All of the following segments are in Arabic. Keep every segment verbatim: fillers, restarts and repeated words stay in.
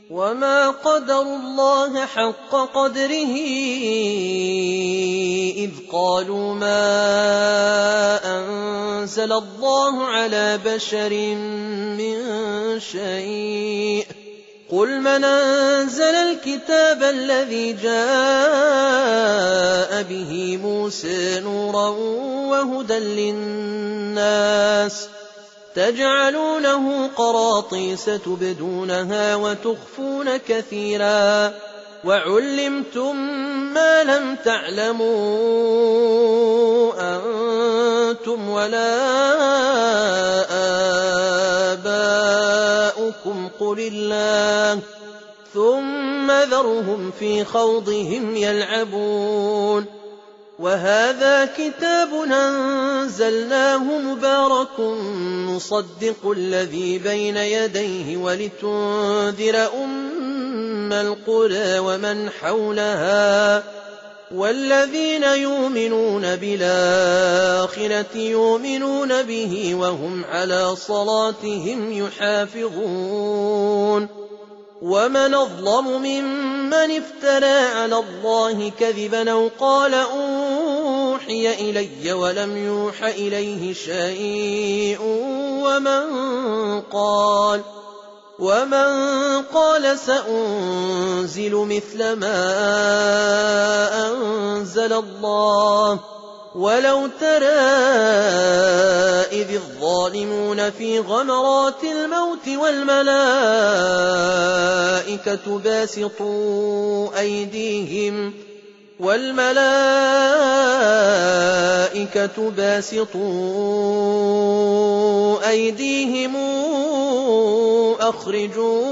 وما قدروا الله حق قدره إذ قالوا ما أنزل الله على بشر من شيء قل من أنزل الكتاب الذي جاء به موسى نورا وهدى للناس تجعلونه قراطيس تبدونها وتخفون كثيرا وعلمتم ما لم تعلموا أنتم ولا آباؤكم قل الله ثم ذرهم في خوضهم يلعبون وهذا كتاب أنزلناه مبارك مصدق الذي بين يديه ولتنذر أم القرى ومن حولها والذين يؤمنون بالآخرة يؤمنون به وهم على صلاتهم يحافظون ومن أظلم ممن افترى على الله كذبا أو قال أوحي إلي ولم يوح إليه شيء ومن قال ومن قال سأنزل مثل ما أنزل الله ولو ترى إذ الظالمون في غمرات الموت والملائكة باسطوا أيديهم والملائكة باسطوا أيديهم أخرجوا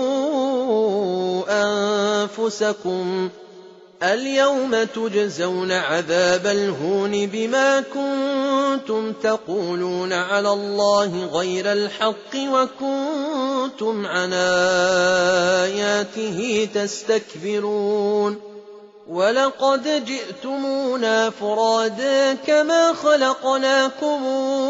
أنفسكم اليوم تجزون عذاب الهون بما كنتم تقولون على الله غير الحق وكنتم عن آياته تستكبرون ولقد جئتمونا فرادا كما خلقناكم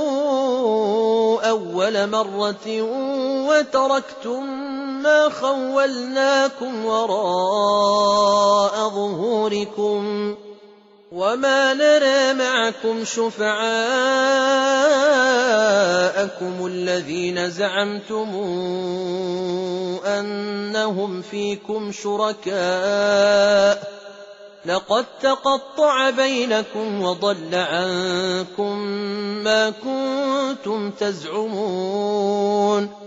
أول مرة وتركتم ما خولناكم وراء ظهوركم وما نرى معكم شفعاءكم الذين زعمتم أنهم فيكم شركاء لقد تقطع بينكم وضل عنكم ما كنتم تزعمون